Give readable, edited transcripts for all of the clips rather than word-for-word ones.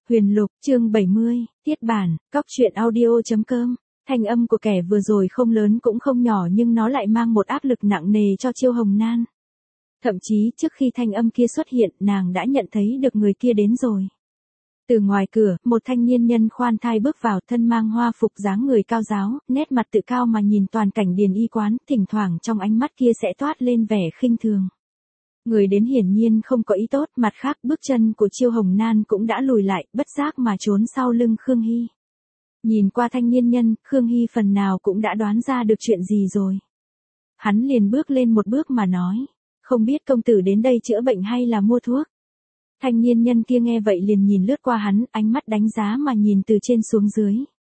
Huyền Lục, chương 70, tiết bản, cóc truyện audio.com. Thanh âm của kẻ vừa rồi không lớn cũng không nhỏ nhưng nó lại mang một áp lực nặng nề cho Chiêu Hồng Nan. Thậm chí trước khi thanh âm kia xuất hiện, nàng đã nhận thấy được người kia đến rồi. Từ ngoài cửa, một thanh niên nhân khoan thai bước vào, thân mang hoa phục, dáng người cao ráo, nét mặt tự cao mà nhìn toàn cảnh điền y quán, thỉnh thoảng trong ánh mắt kia sẽ toát lên vẻ khinh thường. Người đến hiển nhiên không có ý tốt, mặt khác bước chân của Chiêu Hồng Nan cũng đã lùi lại, bất giác mà trốn sau lưng Khương Hy. Nhìn qua thanh niên nhân, Khương Hy phần nào cũng đã đoán ra được chuyện gì rồi. Hắn liền bước lên một bước mà nói, không biết công tử đến đây chữa bệnh hay là mua thuốc. Thanh niên nhân kia nghe vậy liền nhìn lướt qua hắn, ánh mắt đánh giá mà nhìn từ trên xuống dưới.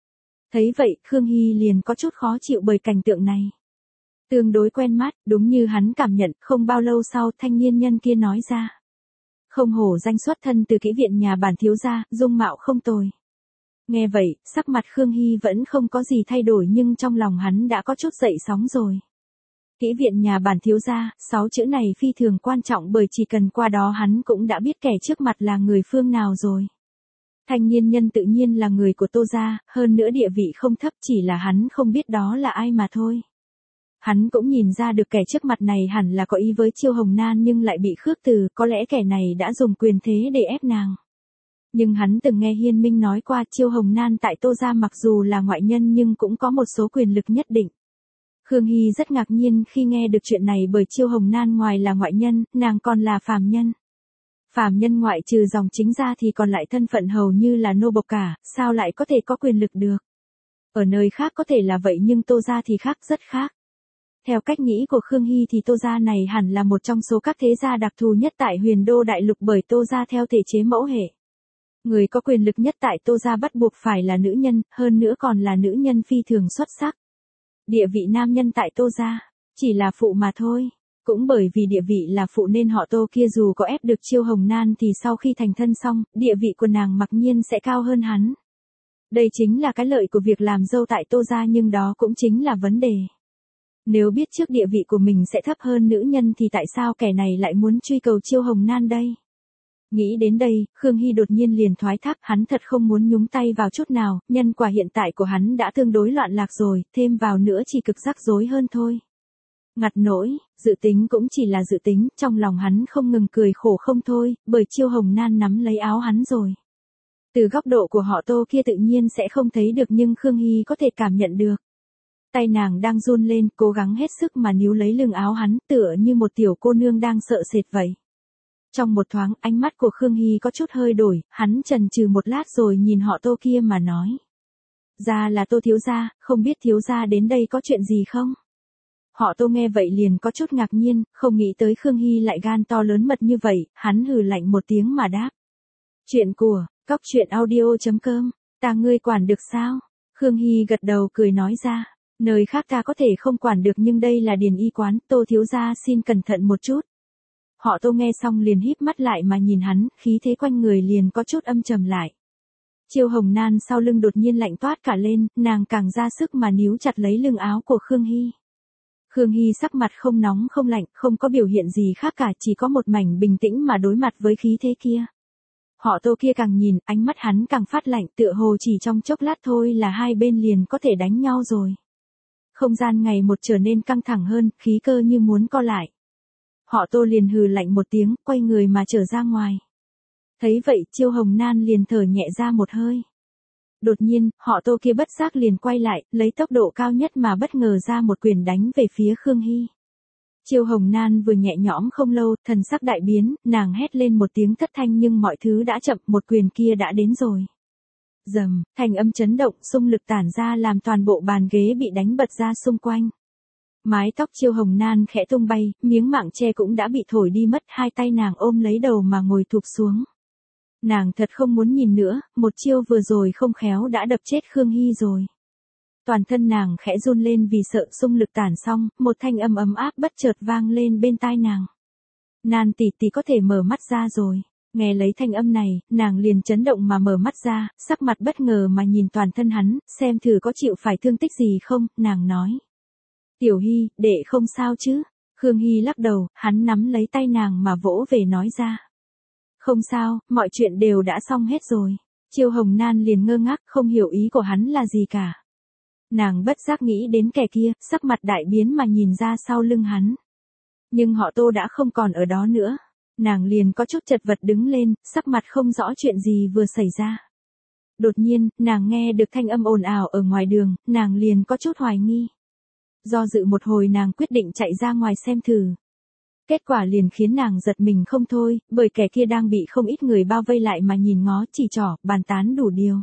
Thấy vậy, Khương Hy liền có chút khó chịu bởi cảnh tượng này. Tương đối quen mắt, đúng như hắn cảm nhận, không bao lâu sau thanh niên nhân kia nói ra. Không hổ danh xuất thân từ kỹ viện nhà bản thiếu gia, dung mạo không tồi. Nghe vậy, sắc mặt Khương Hy vẫn không có gì thay đổi nhưng trong lòng hắn đã có chút dậy sóng rồi. Kỹ viện nhà bản thiếu gia, 6 chữ này phi thường quan trọng bởi chỉ cần qua đó hắn cũng đã biết kẻ trước mặt là người phương nào rồi. Thanh niên nhân tự nhiên là người của Tô gia, hơn nữa địa vị không thấp, chỉ là hắn không biết đó là ai mà thôi. Hắn cũng nhìn ra được kẻ trước mặt này hẳn là có ý với Chiêu Hồng Nan nhưng lại bị khước từ, có lẽ kẻ này đã dùng quyền thế để ép nàng. Nhưng hắn từng nghe Hiên Minh nói qua Chiêu Hồng Nan tại Tô gia mặc dù là ngoại nhân nhưng cũng có một số quyền lực nhất định. Khương Hy rất ngạc nhiên khi nghe được chuyện này bởi Chiêu Hồng Nan ngoài là ngoại nhân, nàng còn là phàm nhân. Phàm nhân ngoại trừ dòng chính ra thì còn lại thân phận hầu như là nô bộc cả, sao lại có thể có quyền lực được. Ở nơi khác có thể là vậy nhưng Tô gia thì khác, rất khác. Theo cách nghĩ của Khương Hy thì Tô gia này hẳn là một trong số các thế gia đặc thù nhất tại Huyền Đô Đại Lục bởi Tô gia theo thể chế mẫu hệ. Người có quyền lực nhất tại Tô gia bắt buộc phải là nữ nhân, hơn nữa còn là nữ nhân phi thường xuất sắc. Địa vị nam nhân tại Tô gia chỉ là phụ mà thôi. Cũng bởi vì địa vị là phụ nên họ Tô kia dù có ép được Chiêu Hồng Nan thì sau khi thành thân xong, địa vị của nàng mặc nhiên sẽ cao hơn hắn. Đây chính là cái lợi của việc làm dâu tại Tô gia nhưng đó cũng chính là vấn đề. Nếu biết trước địa vị của mình sẽ thấp hơn nữ nhân thì tại sao kẻ này lại muốn truy cầu Chiêu Hồng Nan đây? Nghĩ đến đây, Khương Hy đột nhiên liền thoái thác, hắn thật không muốn nhúng tay vào chút nào, nhân quả hiện tại của hắn đã tương đối loạn lạc rồi, thêm vào nữa chỉ cực rắc rối hơn thôi. Ngặt nỗi, dự tính cũng chỉ là dự tính, trong lòng hắn không ngừng cười khổ không thôi, bởi Chiêu Hồng Nan nắm lấy áo hắn rồi. Từ góc độ của họ Tô kia tự nhiên sẽ không thấy được nhưng Khương Hy có thể cảm nhận được. Tay nàng đang run lên, cố gắng hết sức mà níu lấy lưng áo hắn, tựa như một tiểu cô nương đang sợ sệt vậy. Trong một thoáng, ánh mắt của Khương Hy có chút hơi đổi, hắn chần chừ một lát rồi nhìn họ Tô kia mà nói. Ra là Tô thiếu gia, không biết thiếu gia đến đây có chuyện gì không? Họ Tô nghe vậy liền có chút ngạc nhiên, không nghĩ tới Khương Hy lại gan to lớn mật như vậy, hắn hừ lạnh một tiếng mà đáp. Chuyện của, cóc truyện audio.com, ta ngươi quản được sao? Khương Hy gật đầu cười nói ra. Nơi khác ta có thể không quản được nhưng đây là điền y quán, Tô thiếu gia xin cẩn thận một chút. Họ Tô nghe xong liền híp mắt lại mà nhìn hắn, khí thế quanh người liền có chút âm trầm lại. Chiêu Hồng Nan sau lưng đột nhiên lạnh toát cả lên, nàng càng ra sức mà níu chặt lấy lưng áo của Khương Hy. Khương Hy sắc mặt không nóng không lạnh, không có biểu hiện gì khác cả, chỉ có một mảnh bình tĩnh mà đối mặt với khí thế kia. Họ Tô kia càng nhìn, ánh mắt hắn càng phát lạnh, tựa hồ chỉ trong chốc lát thôi là hai bên liền có thể đánh nhau rồi. Không gian ngày một trở nên căng thẳng hơn, khí cơ như muốn co lại. Họ Tô liền hừ lạnh một tiếng, quay người mà trở ra ngoài. Thấy vậy, Chiêu Hồng Nan liền thở nhẹ ra một hơi. Đột nhiên, họ Tô kia bất giác liền quay lại, lấy tốc độ cao nhất mà bất ngờ ra một quyền đánh về phía Khương Hy. Chiêu Hồng Nan vừa nhẹ nhõm không lâu, thần sắc đại biến, nàng hét lên một tiếng thất thanh nhưng mọi thứ đã chậm, một quyền kia đã đến rồi. Rầm, thanh âm chấn động, xung lực tản ra làm toàn bộ bàn ghế bị đánh bật ra xung quanh. Mái tóc Chiêu Hồng Nan khẽ tung bay, miếng mảng che cũng đã bị thổi đi mất, hai tay nàng ôm lấy đầu mà ngồi thụp xuống. Nàng thật không muốn nhìn nữa, một chiêu vừa rồi không khéo đã đập chết Khương Hy rồi. Toàn thân nàng khẽ run lên vì sợ xung lực tản xong, một thanh âm ấm áp bất chợt vang lên bên tai nàng. Nan tỷ tỷ có thể mở mắt ra rồi. Nghe lấy thanh âm này, nàng liền chấn động mà mở mắt ra, sắc mặt bất ngờ mà nhìn toàn thân hắn, xem thử có chịu phải thương tích gì không, nàng nói. Tiểu Hy, đệ không sao chứ? Khương Hy lắc đầu, hắn nắm lấy tay nàng mà vỗ về nói ra. Không sao, mọi chuyện đều đã xong hết rồi. Chiêu Hồng Nan liền ngơ ngác không hiểu ý của hắn là gì cả. Nàng bất giác nghĩ đến kẻ kia, sắc mặt đại biến mà nhìn ra sau lưng hắn. Nhưng họ Tô đã không còn ở đó nữa. Nàng liền có chút chật vật đứng lên, sắc mặt không rõ chuyện gì vừa xảy ra. Đột nhiên, nàng nghe được thanh âm ồn ào ở ngoài đường, nàng liền có chút hoài nghi. Do dự một hồi nàng quyết định chạy ra ngoài xem thử. Kết quả liền khiến nàng giật mình không thôi, bởi kẻ kia đang bị không ít người bao vây lại mà nhìn ngó chỉ trỏ, bàn tán đủ điều.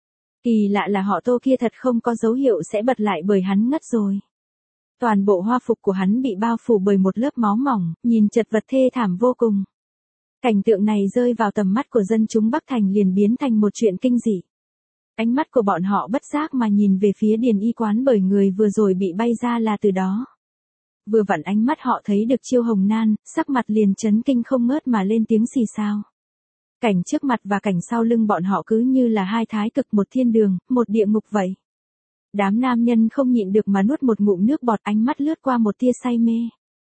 Kỳ lạ là họ Tô kia thật không có dấu hiệu sẽ bật lại bởi hắn ngất rồi. Toàn bộ hoa phục của hắn bị bao phủ bởi một lớp máu mỏng, nhìn chật vật thê thảm vô cùng. Cảnh tượng này rơi vào tầm mắt của dân chúng Bắc Thành liền biến thành một chuyện kinh dị. Ánh mắt của bọn họ bất giác mà nhìn về phía Điền Y quán bởi người vừa rồi bị bay ra là từ đó. Vừa vặn ánh mắt họ thấy được Chiêu Hồng Nan, sắc mặt liền chấn kinh không ngớt mà lên tiếng xì xào. Cảnh trước mặt và cảnh sau lưng bọn họ cứ như là hai thái cực, một thiên đường, một địa ngục vậy. Đám nam nhân không nhịn được mà nuốt một ngụm nước bọt, ánh mắt lướt qua một tia say mê.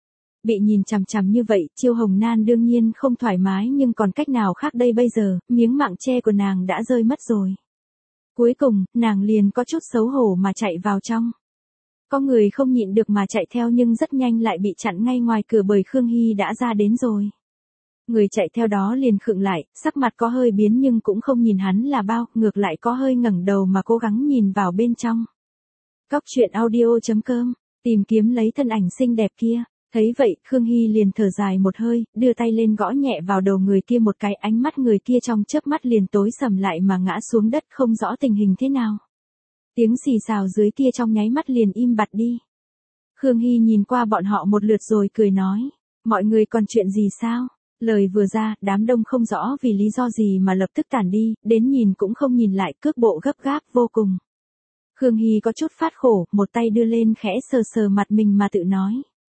Bị nhìn chằm chằm như vậy, Chiêu Hồng Nan đương nhiên không thoải mái nhưng còn cách nào khác đây bây giờ, miếng mạng che của nàng đã rơi mất rồi. Cuối cùng, nàng liền có chút xấu hổ mà chạy vào trong. Có người không nhịn được mà chạy theo nhưng rất nhanh lại bị chặn ngay ngoài cửa bởi Khương Hy đã ra đến rồi. Người chạy theo đó liền khựng lại, sắc mặt có hơi biến nhưng cũng không nhìn hắn là bao, ngược lại có hơi ngẩng đầu mà cố gắng nhìn vào bên trong. Cóc truyện audio.com, tìm kiếm lấy thân ảnh xinh đẹp kia. Thấy vậy, Khương Hy liền thở dài một hơi, đưa tay lên gõ nhẹ vào đầu người kia một cái, ánh mắt người kia trong chớp mắt liền tối sầm lại mà ngã xuống đất không rõ tình hình thế nào. Tiếng xì xào dưới kia trong nháy mắt liền im bặt đi. Khương Hy nhìn qua bọn họ một lượt rồi cười nói, mọi người còn chuyện gì sao? Lời vừa ra, đám đông không rõ vì lý do gì mà lập tức tản đi, đến nhìn cũng không nhìn lại, cước bộ gấp gáp vô cùng. Khương Hy có chút phát khổ, một tay đưa lên khẽ sờ sờ mặt mình mà tự nói.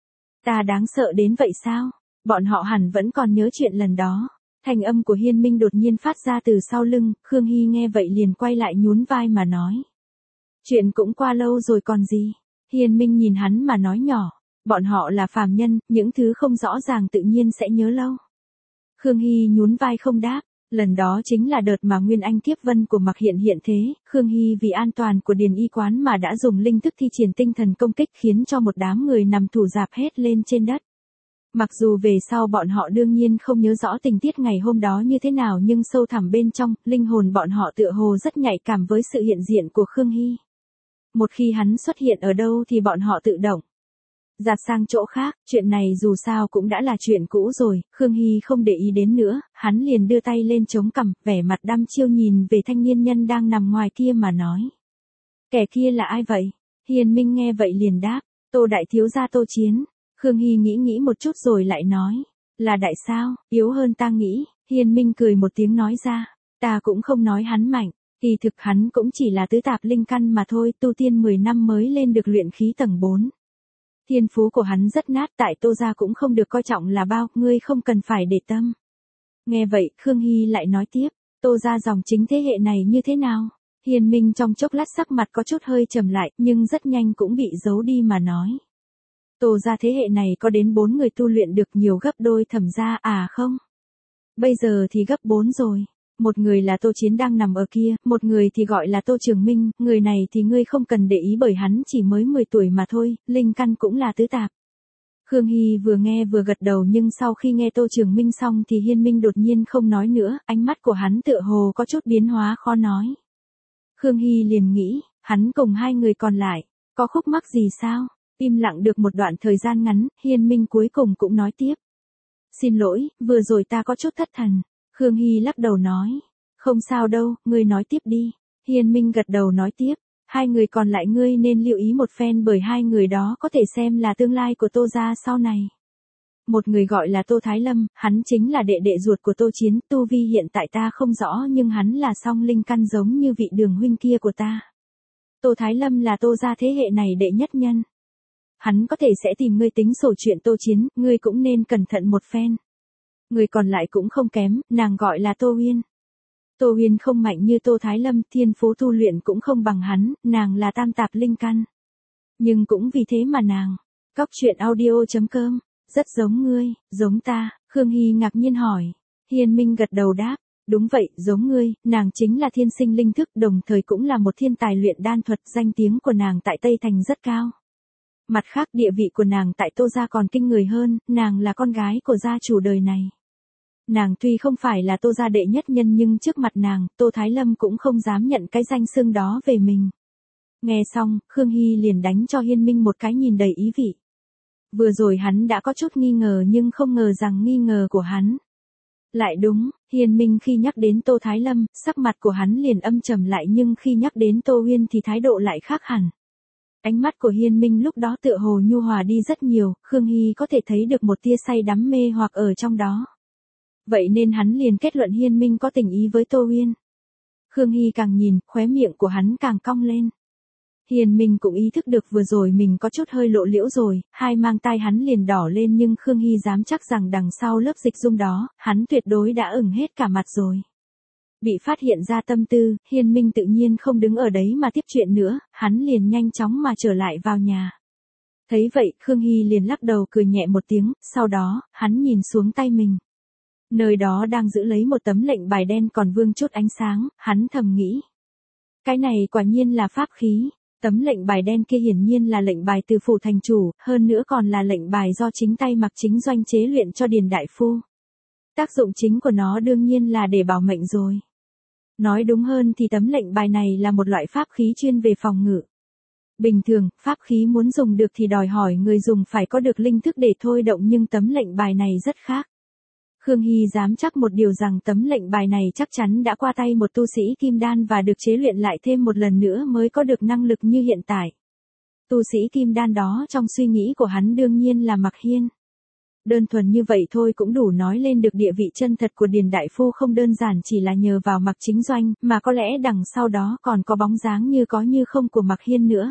Ta đáng sợ đến vậy sao? Bọn họ hẳn vẫn còn nhớ chuyện lần đó. Thanh âm của Hiên Minh đột nhiên phát ra từ sau lưng, Khương Hy nghe vậy liền quay lại nhún vai mà nói. Chuyện cũng qua lâu rồi còn gì? Hiên Minh nhìn hắn mà nói nhỏ, bọn họ là phàm nhân, những thứ không rõ ràng tự nhiên sẽ nhớ lâu. Khương Hy nhún vai không đáp, lần đó chính là đợt mà Nguyên Anh Kiếp Vân của Mạc hiện thế, Khương Hy vì an toàn của Điền Y quán mà đã dùng linh thức thi triển tinh thần công kích khiến cho một đám người nằm thủ rạp hết lên trên đất. Mặc dù về sau bọn họ đương nhiên không nhớ rõ tình tiết ngày hôm đó như thế nào nhưng sâu thẳm bên trong, linh hồn bọn họ tựa hồ rất nhạy cảm với sự hiện diện của Khương Hy. Một khi hắn xuất hiện ở đâu thì bọn họ tự động dạt sang chỗ khác, chuyện này dù sao cũng đã là chuyện cũ rồi, Khương Hy không để ý đến nữa, hắn liền đưa tay lên chống cằm, vẻ mặt đăm chiêu nhìn về thanh niên nhân đang nằm ngoài kia mà nói. Kẻ kia là ai vậy? Hiền Minh nghe vậy liền đáp, Tô đại thiếu gia Tô Chiến. Khương Hy nghĩ một chút rồi lại nói, là đại sao, yếu hơn ta nghĩ, Hiền Minh cười một tiếng nói ra, ta cũng không nói hắn mạnh, kỳ thực hắn cũng chỉ là tứ tạp linh căn mà thôi, tu tiên 10 năm mới lên được luyện khí tầng 4. Thiên phú của hắn rất nát, tại Tô gia cũng không được coi trọng là bao, ngươi không cần phải để tâm. Nghe vậy, Khương Hy lại nói tiếp, Tô gia dòng chính thế hệ này như thế nào? Hiền Minh trong chốc lát sắc mặt có chút hơi trầm lại, nhưng rất nhanh cũng bị giấu đi mà nói. Tô gia thế hệ này có đến 4 người tu luyện được nhiều gấp đôi Thẩm gia, à không? Bây giờ thì gấp 4 rồi. Một người là Tô Chiến đang nằm ở kia, một người thì gọi là Tô Trường Minh, người này thì ngươi không cần để ý bởi hắn chỉ mới 10 tuổi mà thôi, linh căn cũng là tứ tạp. Khương Hy vừa nghe vừa gật đầu nhưng sau khi nghe Tô Trường Minh xong thì Hiên Minh đột nhiên không nói nữa, ánh mắt của hắn tựa hồ có chút biến hóa khó nói. Khương Hy liền nghĩ, hắn cùng hai người còn lại, có khúc mắc gì sao? Im lặng được một đoạn thời gian ngắn, Hiên Minh cuối cùng cũng nói tiếp. Xin lỗi, vừa rồi ta có chút thất thần. Khương Hy lắc đầu nói, không sao đâu, ngươi nói tiếp đi. Hiên Minh gật đầu nói tiếp, hai người còn lại ngươi nên lưu ý một phen bởi hai người đó có thể xem là tương lai của Tô gia sau này. Một người gọi là Tô Thái Lâm, hắn chính là đệ đệ ruột của Tô Chiến, tu vi hiện tại ta không rõ nhưng hắn là song linh căn giống như vị Đường huynh kia của ta. Tô Thái Lâm là Tô gia thế hệ này đệ nhất nhân. Hắn có thể sẽ tìm ngươi tính sổ chuyện Tô Chiến, ngươi cũng nên cẩn thận một phen. Người còn lại cũng không kém, nàng gọi là Tô Uyên. Tô Uyên không mạnh như Tô Thái Lâm, thiên phú tu luyện cũng không bằng hắn, nàng là tam tạp linh căn. Nhưng cũng vì thế mà nàng, cóc truyện audio.com, rất giống ngươi, giống ta, Khương Hy ngạc nhiên hỏi. Hiên Minh gật đầu đáp, Đúng vậy, giống ngươi, nàng chính là thiên sinh linh thức, đồng thời cũng là một thiên tài luyện đan thuật, danh tiếng của nàng tại Tây Thành rất cao. Mặt khác địa vị của nàng tại Tô gia còn kinh người hơn, nàng là con gái của gia chủ đời này. Nàng tuy không phải là Tô gia đệ nhất nhân nhưng trước mặt nàng, Tô Thái Lâm cũng không dám nhận cái danh xưng đó về mình. Nghe xong, Khương Hy liền đánh cho Hiên Minh một cái nhìn đầy ý vị. Vừa rồi hắn đã có chút nghi ngờ nhưng không ngờ rằng nghi ngờ của hắn lại đúng. Hiên Minh khi nhắc đến Tô Thái Lâm, sắc mặt của hắn liền âm trầm lại, nhưng khi nhắc đến Tô Huyên thì thái độ lại khác hẳn. Ánh mắt của Hiên Minh lúc đó tựa hồ nhu hòa đi rất nhiều, Khương Hy có thể thấy được một tia say đắm mê hoặc ở trong đó. Vậy nên hắn liền kết luận Hiên Minh có tình ý với Tô Huyên. Khương Hy càng nhìn, khóe miệng của hắn càng cong lên. Hiên Minh cũng ý thức được vừa rồi mình có chút hơi lộ liễu rồi, hai mang tai hắn liền đỏ lên, nhưng Khương Hy dám chắc rằng đằng sau lớp dịch dung đó, hắn tuyệt đối đã ửng hết cả mặt rồi. Bị phát hiện ra tâm tư, Hiên Minh tự nhiên không đứng ở đấy mà tiếp chuyện nữa, hắn liền nhanh chóng mà trở lại vào nhà. Thấy vậy, Khương Hy liền lắc đầu cười nhẹ một tiếng, sau đó, hắn nhìn xuống tay mình. Nơi đó đang giữ lấy một tấm lệnh bài đen còn vương chút ánh sáng, hắn thầm nghĩ. Cái này quả nhiên là pháp khí. Tấm lệnh bài đen kia hiển nhiên là lệnh bài từ phủ thành chủ, hơn nữa còn là lệnh bài do chính tay Mạc Chính Doanh chế luyện cho Điền đại phu. Tác dụng chính của nó đương nhiên là để bảo mệnh rồi. Nói đúng hơn thì tấm lệnh bài này là một loại pháp khí chuyên về phòng ngự. Bình thường, pháp khí muốn dùng được thì đòi hỏi người dùng phải có được linh thức để thôi động, nhưng tấm lệnh bài này rất khác. Khương Hy dám chắc một điều rằng tấm lệnh bài này chắc chắn đã qua tay một tu sĩ kim đan và được chế luyện lại thêm một lần nữa mới có được năng lực như hiện tại. Tu sĩ kim đan đó trong suy nghĩ của hắn đương nhiên là Mạc Hiên. Đơn thuần như vậy thôi cũng đủ nói lên được địa vị chân thật của Điền đại phu, không đơn giản chỉ là nhờ vào Mạc Chính Doanh, mà có lẽ đằng sau đó còn có bóng dáng như có như không của Mạc Hiên nữa.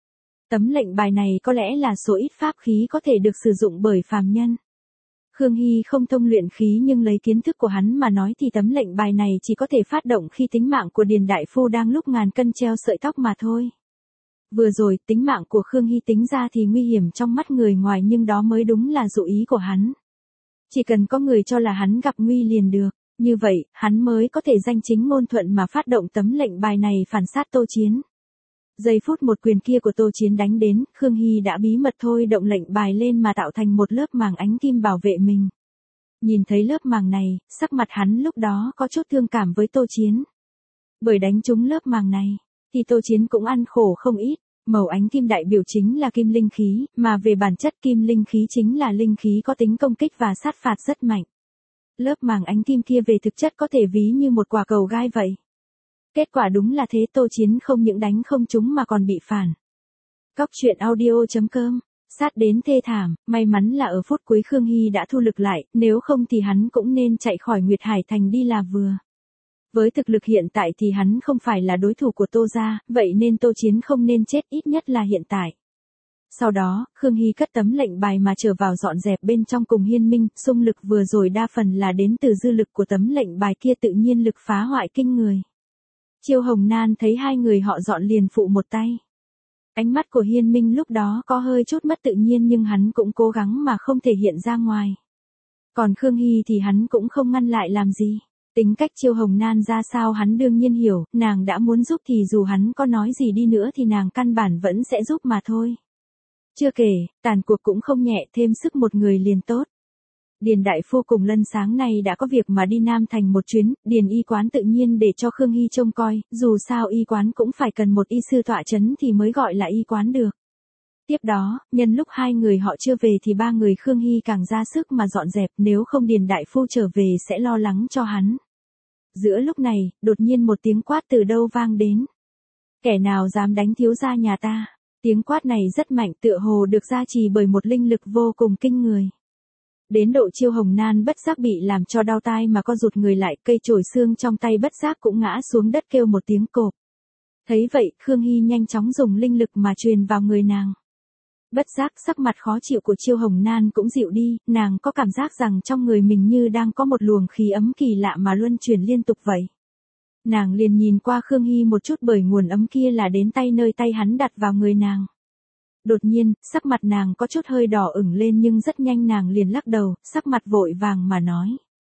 Tấm lệnh bài này có lẽ là số ít pháp khí có thể được sử dụng bởi phàm nhân. Khương Hy không thông luyện khí nhưng lấy kiến thức của hắn mà nói thì tấm lệnh bài này chỉ có thể phát động khi tính mạng của Điền đại phu đang lúc ngàn cân treo sợi tóc mà thôi. Vừa rồi, tính mạng của Khương Hy tính ra thì nguy hiểm trong mắt người ngoài, nhưng đó mới đúng là dụ ý của hắn. Chỉ cần có người cho là hắn gặp nguy liền được, như vậy, hắn mới có thể danh chính ngôn thuận mà phát động tấm lệnh bài này phản sát Tô Chiến. Giây phút một quyền kia của Tô Chiến đánh đến, Khương Hy đã bí mật thôi động lệnh bài lên mà tạo thành một lớp màng ánh kim bảo vệ mình. Nhìn thấy lớp màng này, sắc mặt hắn lúc đó có chút thương cảm với Tô Chiến. Bởi đánh trúng lớp màng này, thì Tô Chiến cũng ăn khổ không ít. Màu ánh kim đại biểu chính là kim linh khí, mà về bản chất kim linh khí chính là linh khí có tính công kích và sát phạt rất mạnh. Lớp màng ánh kim kia về thực chất có thể ví như một quả cầu gai vậy. Kết quả đúng là thế, Tô Chiến không những đánh không trúng mà còn bị phản. Cóc truyện audio.com, sát đến thê thảm, may mắn là ở phút cuối Khương Hy đã thu lực lại, nếu không thì hắn cũng nên chạy khỏi Nguyệt Hải Thành đi là vừa. Với thực lực hiện tại thì hắn không phải là đối thủ của Tô gia, vậy nên Tô Chiến không nên chết, ít nhất là hiện tại. Sau đó, Khương Hy cất tấm lệnh bài mà trở vào dọn dẹp bên trong cùng Hiên Minh, xung lực vừa rồi đa phần là đến từ dư lực của tấm lệnh bài kia, tự nhiên lực phá hoại kinh người. Chiêu Hồng Nan thấy hai người họ dọn liền phụ một tay. Ánh mắt của Hiên Minh lúc đó có hơi chút mất tự nhiên nhưng hắn cũng cố gắng mà không thể hiện ra ngoài. Còn Khương Hy thì hắn cũng không ngăn lại làm gì. Tính cách Chiêu Hồng Nan ra sao hắn đương nhiên hiểu, nàng đã muốn giúp thì dù hắn có nói gì đi nữa thì nàng căn bản vẫn sẽ giúp mà thôi. Chưa kể, tàn cuộc cũng không nhẹ, thêm sức một người liền tốt. Điền đại phu cùng Lân sáng nay đã có việc mà đi Nam Thành một chuyến, Điền y quán tự nhiên để cho Khương Hy trông coi, dù sao y quán cũng phải cần một y sư tọa chấn thì mới gọi là y quán được. Tiếp đó, nhân lúc hai người họ chưa về thì ba người Khương Hy càng ra sức mà dọn dẹp, nếu không Điền đại phu trở về sẽ lo lắng cho hắn. Giữa lúc này, đột nhiên một tiếng quát từ đâu vang đến. Kẻ nào dám đánh thiếu gia nhà ta? Tiếng quát này rất mạnh, tựa hồ được gia trì bởi một linh lực vô cùng kinh người. Đến độ Chiêu Hồng Nan bất giác bị làm cho đau tai mà co rụt người lại, cây chổi xương trong tay bất giác cũng ngã xuống đất kêu một tiếng cộp. Thấy vậy, Khương Hy nhanh chóng dùng linh lực mà truyền vào người nàng. Bất giác sắc mặt khó chịu của Chiêu Hồng Nan cũng dịu đi, nàng có cảm giác rằng trong người mình như đang có một luồng khí ấm kỳ lạ mà luân chuyển liên tục vậy. Nàng liền nhìn qua Khương Hy một chút bởi nguồn ấm kia là đến tay nơi tay hắn đặt vào người nàng. Đột nhiên, sắc mặt nàng có chút hơi đỏ ửng lên nhưng rất nhanh nàng liền lắc đầu, sắc mặt vội vàng mà nói.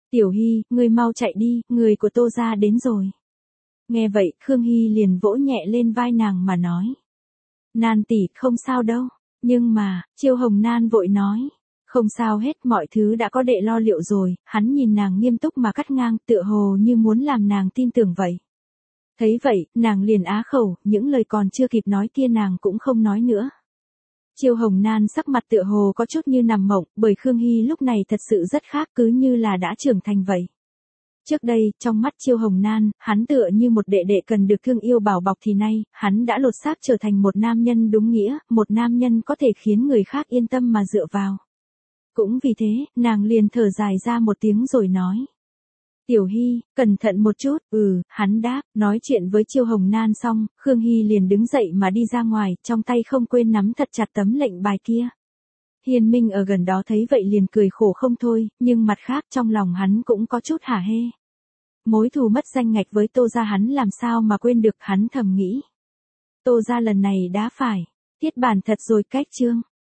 Tiểu Hy, ngươi mau chạy đi, người của Tô gia đến rồi. Nghe vậy, Khương Hy liền vỗ nhẹ lên vai nàng mà nói. Nan tỷ, không sao đâu. Nhưng mà, Chiêu Hồng Nan vội nói. Không sao hết, mọi thứ đã có đệ lo liệu rồi. Hắn nhìn nàng nghiêm túc mà cắt ngang, tựa hồ như muốn làm nàng tin tưởng vậy. Thấy vậy, nàng liền á khẩu, những lời còn chưa kịp nói kia nàng cũng không nói nữa. Chiêu Hồng Nan sắc mặt tựa hồ có chút như nằm mộng, bởi Khương Hy lúc này thật sự rất khác, cứ như là đã trưởng thành vậy. Trước đây, trong mắt Chiêu Hồng Nan, hắn tựa như một đệ đệ cần được thương yêu bảo bọc thì nay, hắn đã lột xác trở thành một nam nhân đúng nghĩa, một nam nhân có thể khiến người khác yên tâm mà dựa vào. Cũng vì thế, nàng liền thở dài ra một tiếng rồi nói. Tiểu Hy, cẩn thận một chút, hắn đáp, nói chuyện với Chiêu Hồng Nan xong, Khương Hy liền đứng dậy mà đi ra ngoài, trong tay không quên nắm thật chặt tấm lệnh bài kia. Hiên Minh ở gần đó thấy vậy liền cười khổ không thôi, nhưng mặt khác trong lòng hắn cũng có chút hả hê. Mối thù mất danh ngạch với Tô gia hắn làm sao mà quên được, hắn thầm nghĩ. Tô gia lần này đã phải, tiết bản thật rồi, cách chương.